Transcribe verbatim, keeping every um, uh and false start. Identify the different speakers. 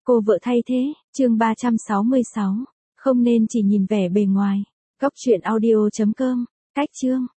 Speaker 1: Cô vợ thay thế, chương ba trăm sáu mươi sáu. Không nên chỉ nhìn vẻ bề ngoài. Góc truyện audio chấm com. Cách chương.